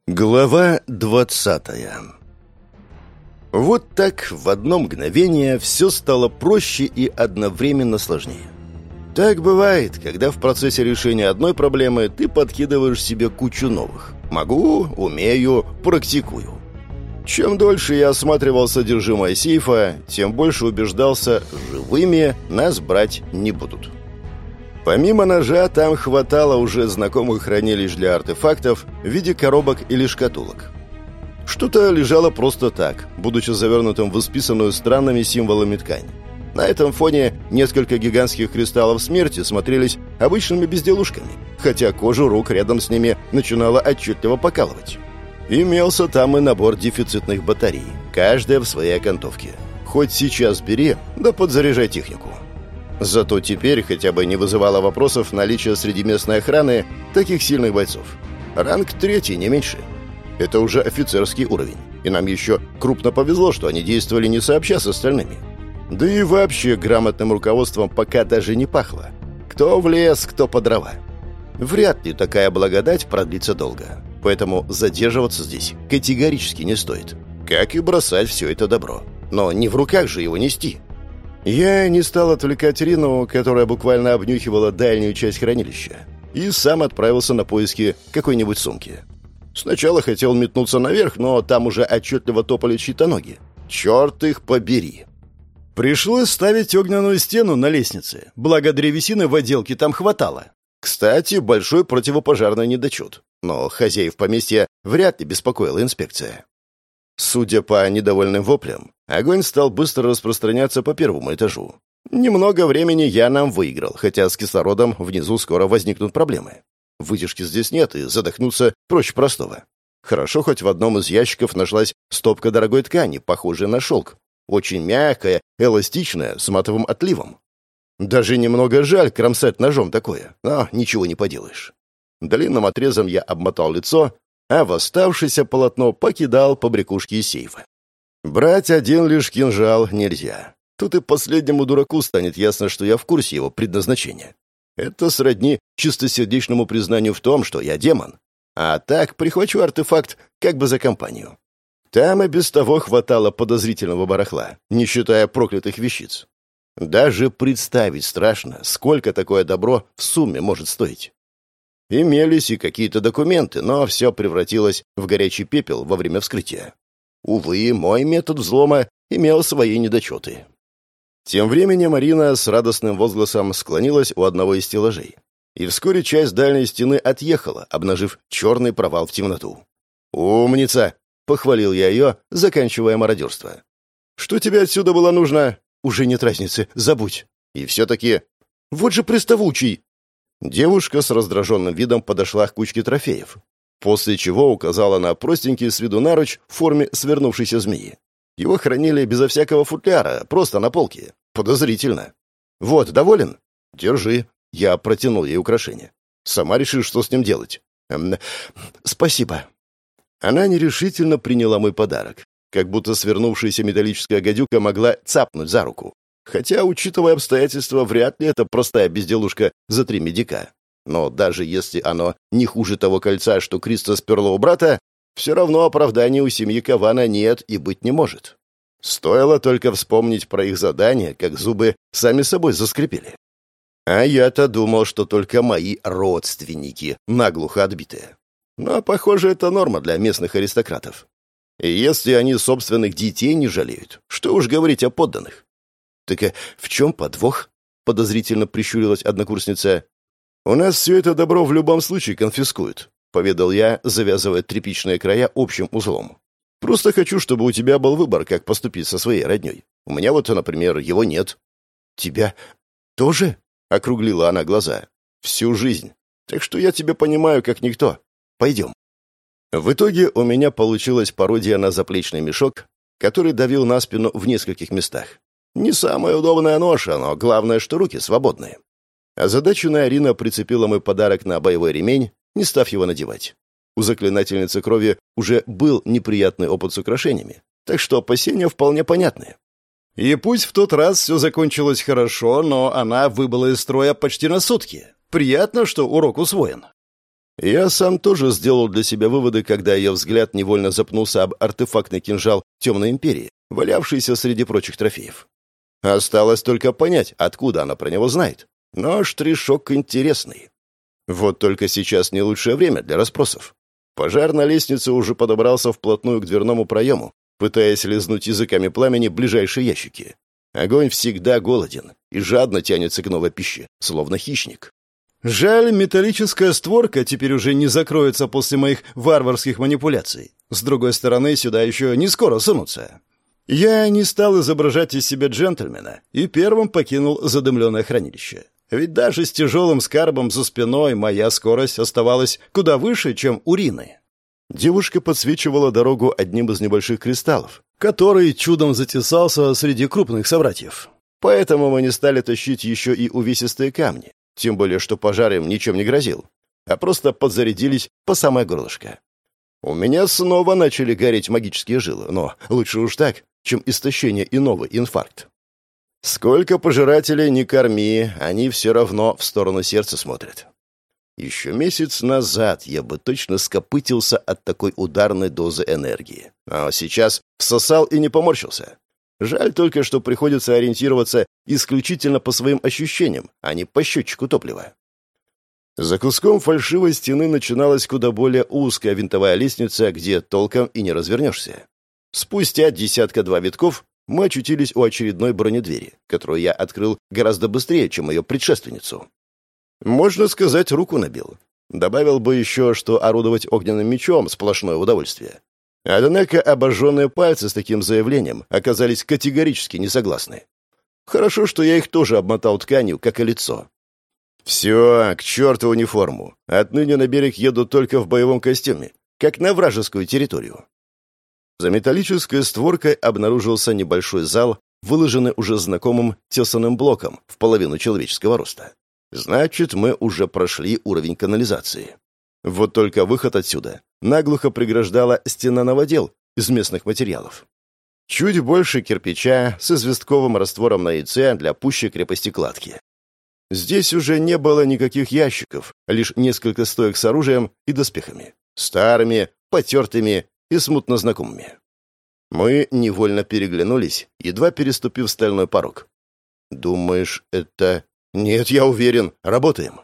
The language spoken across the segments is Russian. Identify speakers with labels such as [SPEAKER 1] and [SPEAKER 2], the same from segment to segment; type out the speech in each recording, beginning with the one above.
[SPEAKER 1] Глава 20. Вот так в одно мгновение все стало проще и одновременно сложнее. Так бывает, когда в процессе решения одной проблемы ты подкидываешь себе кучу новых. Могу, умею, практикую. Чем дольше я осматривал содержимое сейфа, тем больше убеждался, живыми нас брать не будут. Помимо ножа, там хватало уже знакомых хранилищ для артефактов в виде коробок или шкатулок. Что-то лежало просто так, будучи завернутым в исписанную странными символами ткань. На этом фоне несколько гигантских кристаллов смерти смотрелись обычными безделушками, хотя кожа рук рядом с ними начинала отчетливо покалывать. Имелся там и набор дефицитных батарей, каждая в своей окантовке. Хоть сейчас бери, да подзаряжай технику. Зато теперь хотя бы не вызывало вопросов наличие среди местной охраны таких сильных бойцов. Ранг 3, не меньше. Это уже офицерский уровень. И нам еще крупно повезло, что они действовали не сообща с остальными. Да и вообще грамотным руководством пока даже не пахло. Кто в лес, кто по дрова. Вряд ли такая благодать продлится долго. Поэтому задерживаться здесь категорически не стоит. Как и бросать все это добро. Но не в руках же его нести. Я не стал отвлекать Рину, которая буквально обнюхивала дальнюю часть хранилища, и сам отправился на поиски какой-нибудь сумки. Сначала хотел метнуться наверх, но там уже отчетливо топали чьи-то ноги. Черт их побери! Пришлось ставить огненную стену на лестнице, благо древесины в отделке там хватало. Кстати, большой противопожарный недочет, но хозяев поместья вряд ли беспокоила инспекция. Судя по недовольным воплям, огонь стал быстро распространяться по первому этажу. Немного времени я нам выиграл, хотя с кислородом внизу скоро возникнут проблемы. Вытяжки здесь нет, и задохнуться проще простого. Хорошо, хоть в одном из ящиков нашлась стопка дорогой ткани, похожая на шелк. Очень мягкая, эластичная, с матовым отливом. Даже немного жаль кромсать ножом такое, но ничего не поделаешь. Длинным отрезом я обмотал лицо, а в оставшееся полотно покидал побрякушки из сейфа. Брать один лишь кинжал нельзя. Тут и последнему дураку станет ясно, что я в курсе его предназначения. Это сродни чистосердечному признанию в том, что я демон. А так прихвачу артефакт как бы за компанию. Там и без того хватало подозрительного барахла, не считая проклятых вещиц. Даже представить страшно, сколько такое добро в сумме может стоить. Имелись и какие-то документы, но все превратилось в горячий пепел во время вскрытия. Увы, мой метод взлома имел свои недочеты. Тем временем Марина с радостным возгласом склонилась у одного из стеллажей. И вскоре часть дальней стены отъехала, обнажив черный провал в темноту. «Умница!» — похвалил я ее, заканчивая мародерство. «Что тебе отсюда было нужно?» «Уже нет разницы, забудь». «И все-таки...» «Вот же приставучий!» Девушка с раздраженным видом подошла к кучке трофеев, после чего указала на простенький с виду наруч в форме свернувшейся змеи. Его хранили безо всякого футляра, просто на полке. Подозрительно. «Вот, доволен?» «Держи». Я протянул ей украшение. «Сама решишь, что с ним делать». «Спасибо». Она нерешительно приняла мой подарок, как будто свернувшаяся металлическая гадюка могла цапнуть за руку. Хотя, учитывая обстоятельства, вряд ли это простая безделушка за 3 медика. Но даже если оно не хуже того кольца, что Криста сперла у брата, все равно оправдания у семьи Кавана нет и быть не может. Стоило только вспомнить про их задание, как зубы сами собой заскрипели. А я-то думал, что только мои родственники наглухо отбитые. Но, похоже, это норма для местных аристократов. И если они собственных детей не жалеют, что уж говорить о подданных. «Так в чем подвох?» — подозрительно прищурилась однокурсница. «У нас все это добро в любом случае конфискуют», — поведал я, завязывая тряпичные края общим узлом. «Просто хочу, чтобы у тебя был выбор, как поступить со своей родней. У меня вот, например, его нет». «Тебя тоже?» — округлила она глаза. «Всю жизнь. Так что я тебя понимаю, как никто. Пойдем». В итоге у меня получилась пародия на заплечный мешок, который давил на спину в нескольких местах. Не самая удобная ноша, но главное, что руки свободные. Озадаченная Арина прицепила мой подарок на боевой ремень, не став его надевать. У заклинательницы крови уже был неприятный опыт с украшениями, так что опасения вполне понятны. И пусть в тот раз все закончилось хорошо, но она выбыла из строя почти на сутки. Приятно, что урок усвоен. Я сам тоже сделал для себя выводы, когда ее взгляд невольно запнулся об артефактный кинжал Темной Империи, валявшийся среди прочих трофеев. Осталось только понять, откуда она про него знает. Но штришок интересный. Вот только сейчас не лучшее время для расспросов. Пожар на лестнице уже подобрался вплотную к дверному проему, пытаясь лизнуть языками пламени ближайшие ящики. Огонь всегда голоден и жадно тянется к новой пище, словно хищник. Жаль, металлическая створка теперь уже не закроется после моих варварских манипуляций. С другой стороны, сюда еще не скоро сунутся. Я не стал изображать из себя джентльмена и первым покинул задымленное хранилище. Ведь даже с тяжелым скарбом за спиной моя скорость оставалась куда выше, чем у Рины. Девушка подсвечивала дорогу одним из небольших кристаллов, который чудом затесался среди крупных собратьев. Поэтому мы не стали тащить еще и увесистые камни, тем более что пожар им ничем не грозил, а просто подзарядились по самое горлышко. У меня снова начали гореть магические жилы, но лучше уж так, чем истощение и новый инфаркт. Сколько пожирателей не корми, они все равно в сторону сердца смотрят. Еще месяц назад я бы точно скопытился от такой ударной дозы энергии. А сейчас всосал и не поморщился. Жаль только, что приходится ориентироваться исключительно по своим ощущениям, а не по счетчику топлива. За куском фальшивой стены начиналась куда более узкая винтовая лестница, где толком и не развернешься. Спустя десятка-два витков мы очутились у очередной бронедвери, которую я открыл гораздо быстрее, чем ее предшественницу. Можно сказать, руку набил. Добавил бы еще, что орудовать огненным мечом — сплошное удовольствие. Однако обожженные пальцы с таким заявлением оказались категорически не согласны. Хорошо, что я их тоже обмотал тканью, как и лицо. Все, к черту униформу. Отныне на берег еду только в боевом костюме, как на вражескую территорию. За металлической створкой обнаружился небольшой зал, выложенный уже знакомым тесаным блоком в половину человеческого роста. Значит, мы уже прошли уровень канализации. Вот только выход отсюда наглухо преграждала стена новодел из местных материалов. Чуть больше кирпича с известковым раствором на яйце для пущей крепости кладки. Здесь уже не было никаких ящиков, лишь несколько стоек с оружием и доспехами. Старыми, потертыми и смутно знакомыми. Мы невольно переглянулись, едва переступив стальной порог. «Думаешь, это...» «Нет, я уверен, работаем».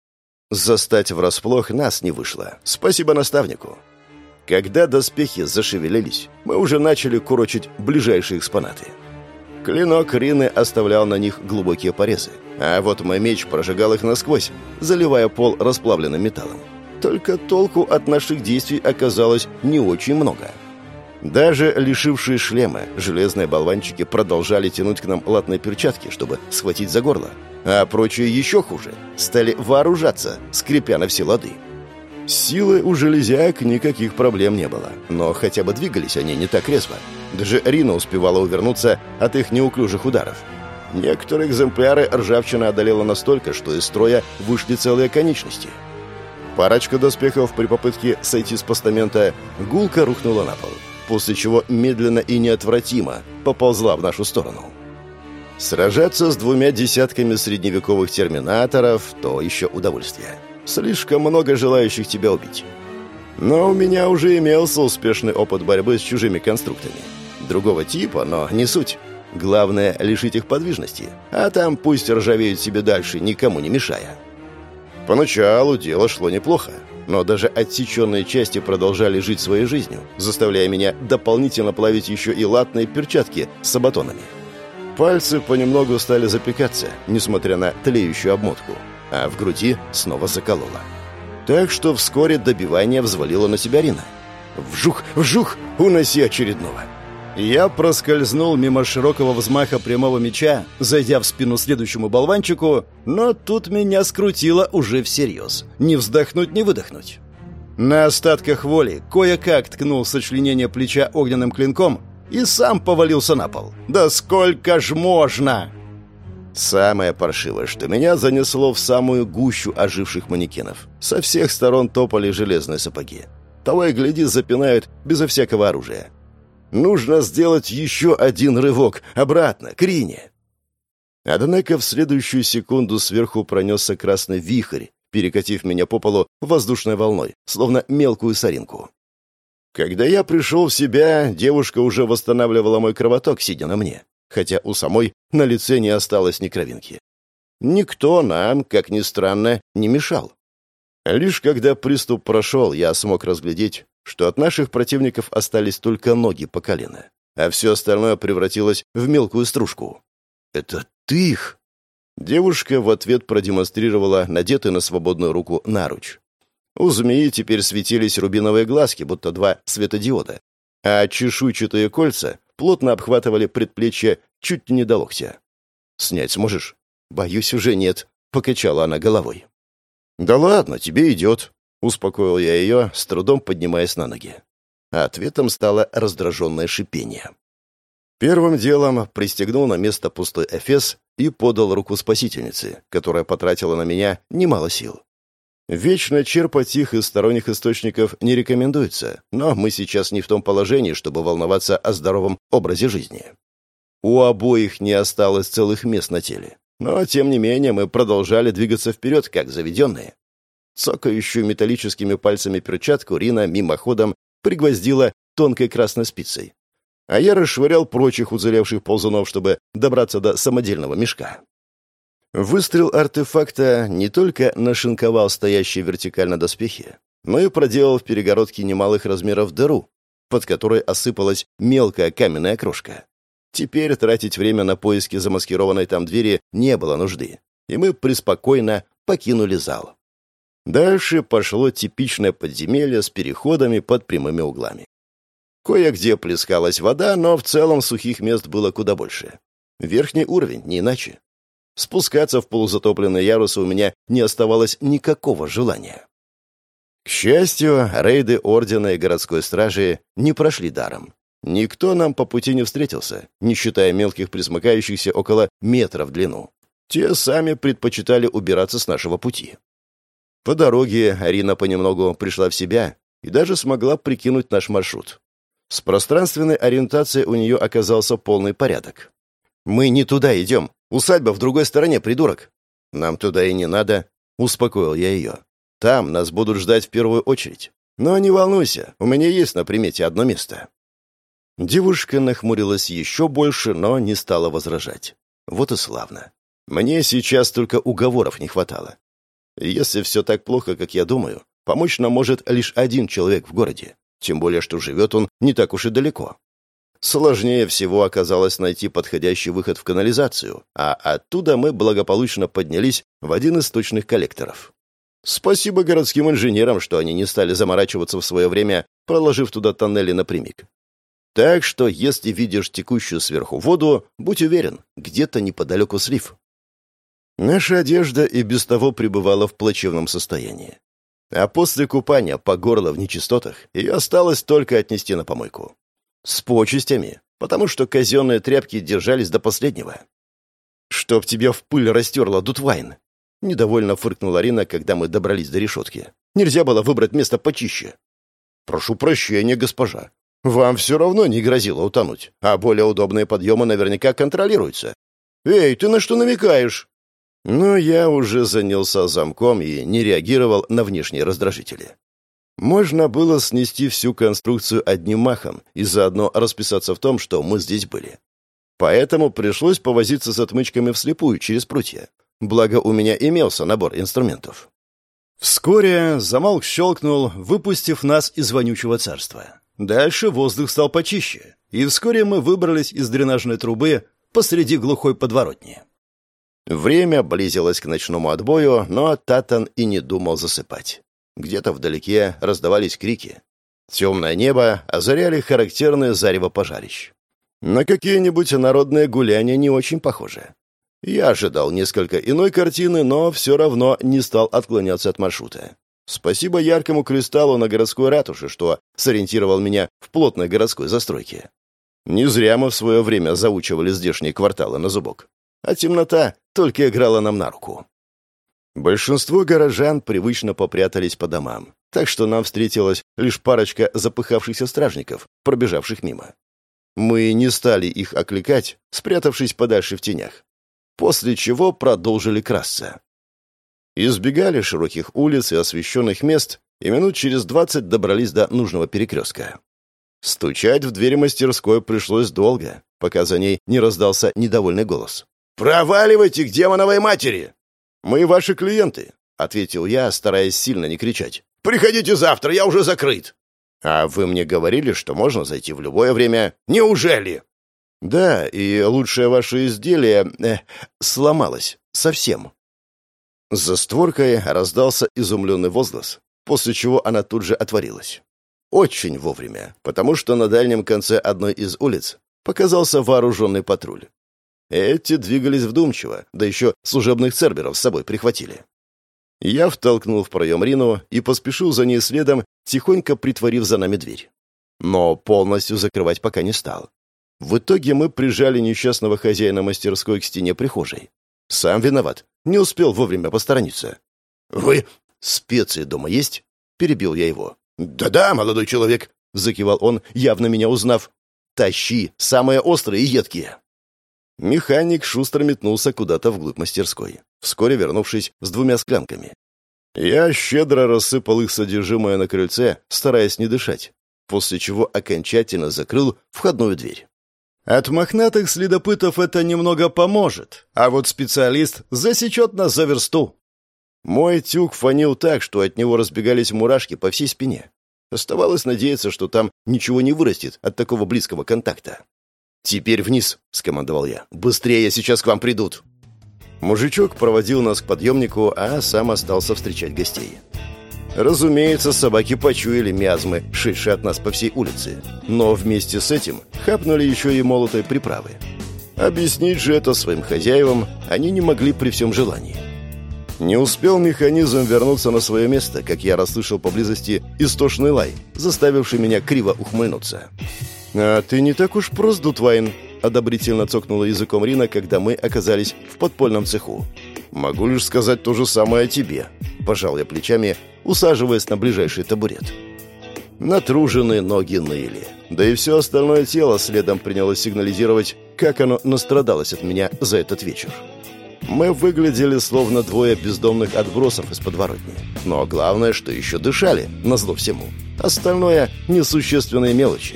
[SPEAKER 1] Застать врасплох нас не вышло. Спасибо наставнику. Когда доспехи зашевелились, мы уже начали курочить ближайшие экспонаты. Клинок Рины оставлял на них глубокие порезы, а вот мой меч прожигал их насквозь, заливая пол расплавленным металлом. Только толку от наших действий оказалось не очень много. Даже лишившие шлема, железные болванчики продолжали тянуть к нам латные перчатки, чтобы схватить за горло. А прочие еще хуже. Стали вооружаться, скрипя на все лады. Силы у железяк никаких проблем не было. Но хотя бы двигались они не так резво. Даже Рина успевала увернуться от их неуклюжих ударов. Некоторые экземпляры ржавчина одолела настолько, что из строя вышли целые конечности. Парочка доспехов при попытке сойти с постамента гулко рухнула на пол, после чего медленно и неотвратимо поползла в нашу сторону. Сражаться с 2 десятками средневековых терминаторов — то еще удовольствие. Слишком много желающих тебя убить. Но у меня уже имелся успешный опыт борьбы с чужими конструктами. Другого типа, но не суть. Главное — лишить их подвижности, а там пусть ржавеют себе дальше, никому не мешая. Поначалу дело шло неплохо, но даже отсеченные части продолжали жить своей жизнью, заставляя меня дополнительно плавить еще и латные перчатки с сабатонами. Пальцы понемногу стали запекаться, несмотря на тлеющую обмотку, а в груди снова закололо. Так что вскоре добивание взвалило на себя Рина. Вжух, вжух, уноси очередного. Я проскользнул мимо широкого взмаха прямого меча, зайдя в спину следующему болванчику, но тут меня скрутило уже всерьез. Не вздохнуть, не выдохнуть. На остатках воли кое-как ткнул сочленение плеча огненным клинком и сам повалился на пол. Да сколько ж можно! Самое паршивое, что меня занесло в самую гущу оживших манекенов. Со всех сторон топали железные сапоги. Того и гляди, запинают безо всякого оружия. Нужно сделать еще один рывок обратно, к Рине. Однако в следующую секунду сверху пронесся красный вихрь, перекатив меня по полу воздушной волной, словно мелкую соринку. Когда я пришел в себя, девушка уже восстанавливала мой кровоток, сидя на мне, хотя у самой на лице не осталось ни кровинки. Никто нам, как ни странно, не мешал. Лишь когда приступ прошел, я смог разглядеть, что от наших противников остались только ноги по колено, а все остальное превратилось в мелкую стружку. «Это ты их?» Девушка в ответ продемонстрировала надетый на свободную руку наруч. У змеи теперь светились рубиновые глазки, будто два светодиода, а чешуйчатые кольца плотно обхватывали предплечье чуть не до локтя. «Снять сможешь?» «Боюсь, уже нет», — покачала она головой. «Да ладно, тебе идет», — успокоил я ее, с трудом поднимаясь на ноги. А ответом стало раздраженное шипение. Первым делом пристегнул на место пустой эфес и подал руку спасительнице, которая потратила на меня немало сил. Вечно черпать их из сторонних источников не рекомендуется, но мы сейчас не в том положении, чтобы волноваться о здоровом образе жизни. У обоих не осталось целых мест на теле, но, тем не менее, мы продолжали двигаться вперед, как заведенные. Цокающую металлическими пальцами перчатку Рина мимоходом пригвоздила тонкой красной спицей, а я расшвырял прочих уцелевших ползунов, чтобы добраться до самодельного мешка. Выстрел артефакта не только нашинковал стоящие вертикально доспехи, но и проделал в перегородке немалых размеров дыру, под которой осыпалась мелкая каменная крошка. Теперь тратить время на поиски замаскированной там двери не было нужды, и мы преспокойно покинули зал. Дальше пошло типичное подземелье с переходами под прямыми углами. Кое-где плескалась вода, но в целом сухих мест было куда больше. Верхний уровень, не иначе. Спускаться в полузатопленные ярусы у меня не оставалось никакого желания. К счастью, рейды Ордена и городской стражи не прошли даром. Никто нам по пути не встретился, не считая мелких присмыкающихся около метра в длину. Те сами предпочитали убираться с нашего пути. По дороге Арина понемногу пришла в себя и даже смогла прикинуть наш маршрут. С пространственной ориентацией у нее оказался полный порядок. «Мы не туда идем. Усадьба в другой стороне, придурок». «Нам туда и не надо», — успокоил я ее. «Там нас будут ждать в первую очередь. Но не волнуйся, у меня есть на примете одно место». Девушка нахмурилась еще больше, но не стала возражать. Вот и славно. Мне сейчас только уговоров не хватало. Если все так плохо, как я думаю, помочь нам может лишь один человек в городе. Тем более, что живет он не так уж и далеко. Сложнее всего оказалось найти подходящий выход в канализацию, а оттуда мы благополучно поднялись в один из сточных коллекторов. Спасибо городским инженерам, что они не стали заморачиваться в свое время, проложив туда тоннели напрямик. Так что, если видишь текущую сверху воду, будь уверен, где-то неподалеку слив. Наша одежда и без того пребывала в плачевном состоянии. А после купания по горло в нечистотах ее осталось только отнести на помойку. С почестями, потому что казенные тряпки держались до последнего. «Чтоб тебя в пыль растерла, Дутвайн!» Недовольно фыркнула Рина, когда мы добрались до решетки. «Нельзя было выбрать место почище». «Прошу прощения, госпожа. Вам все равно не грозило утонуть, а более удобные подъемы наверняка контролируются. Эй, ты на что намекаешь?» Но я уже занялся замком и не реагировал на внешние раздражители. Можно было снести всю конструкцию одним махом и заодно расписаться в том, что мы здесь были. Поэтому пришлось повозиться с отмычками вслепую через прутья. Благо, у меня имелся набор инструментов. Вскоре замок щелкнул, выпустив нас из вонючего царства. Дальше воздух стал почище, и вскоре мы выбрались из дренажной трубы посреди глухой подворотни. Время близилось к ночному отбою, но Татан и не думал засыпать. Где-то вдалеке раздавались крики. Темное небо озаряли характерные зарево пожарищ. На какие-нибудь народные гуляния не очень похоже. Я ожидал несколько иной картины, но все равно не стал отклоняться от маршрута. Спасибо яркому кристаллу на городской ратуше, что сориентировал меня в плотной городской застройке. Не зря мы в свое время заучивали здешние кварталы на зубок. А темнота только играла нам на руку. Большинство горожан привычно попрятались по домам, так что нам встретилась лишь парочка запыхавшихся стражников, пробежавших мимо. Мы не стали их окликать, спрятавшись подальше в тенях, после чего продолжили красться. Избегали широких улиц и освещенных мест, и минут через 20 добрались до нужного перекрестка. Стучать в двери мастерской пришлось долго, пока за ней не раздался недовольный голос. «Проваливайте к демоновой матери!» «Мы ваши клиенты», — ответил я, стараясь сильно не кричать. «Приходите завтра, я уже закрыт». «А вы мне говорили, что можно зайти в любое время». «Неужели?» «Да, и лучшее ваше изделие сломалось. Совсем». За створкой раздался изумленный возглас, после чего она тут же отворилась. Очень вовремя, потому что на дальнем конце одной из улиц показался вооруженный патруль. Эти двигались вдумчиво, да еще служебных церберов с собой прихватили. Я втолкнул в проем Рину и поспешил за ней следом, тихонько притворив за нами дверь. Но полностью закрывать пока не стал. В итоге мы прижали несчастного хозяина мастерской к стене прихожей. Сам виноват, не успел вовремя посторониться. «Вы специи дома есть?» — перебил я его. «Да-да, молодой человек», — закивал он, явно меня узнав. «Тащи, самые острые и едкие». Механик шустро метнулся куда-то вглубь мастерской, вскоре вернувшись с 2 склянками. Я щедро рассыпал их содержимое на крыльце, стараясь не дышать, после чего окончательно закрыл входную дверь. От мохнатых следопытов это немного поможет, а вот специалист засечет нас за версту. Мой тюк фонил так, что от него разбегались мурашки по всей спине. Оставалось надеяться, что там ничего не вырастет от такого близкого контакта. «Теперь вниз», — скомандовал я. «Быстрее, сейчас к вам придут». Мужичок проводил нас к подъемнику, а сам остался встречать гостей. Разумеется, собаки почуяли миазмы, шедшие от нас по всей улице. Но вместе с этим хапнули еще и молотой приправы. Объяснить же это своим хозяевам они не могли при всем желании. Не успел механизм вернуться на свое место, как я расслышал поблизости истошный лай, заставивший меня криво ухмыльнуться. «А ты не так уж прост, Дутвайн», — одобрительно цокнула языком Рина, когда мы оказались в подпольном цеху. «Могу лишь сказать то же самое о тебе», — пожал я плечами, усаживаясь на ближайший табурет. Натруженные ноги ныли, да и все остальное тело следом принялось сигнализировать, как оно настрадалось от меня за этот вечер. Мы выглядели словно 2 бездомных отбросов из подворотни. Но главное, что еще дышали, назло всему. Остальное — несущественные мелочи.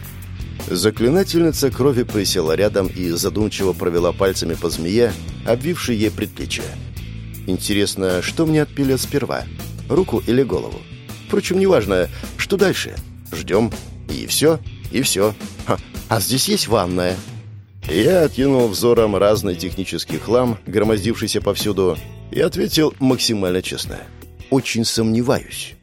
[SPEAKER 1] Заклинательница крови присела рядом и задумчиво провела пальцами по змее, обвившей ей предплечье. Интересно, что мне отпилят сперва? Руку или голову? Впрочем, неважно, что дальше. Ждем. И все, и все. А здесь есть ванная. Я откинул взором разный технический хлам, громоздившийся повсюду, и ответил максимально честно. Очень сомневаюсь.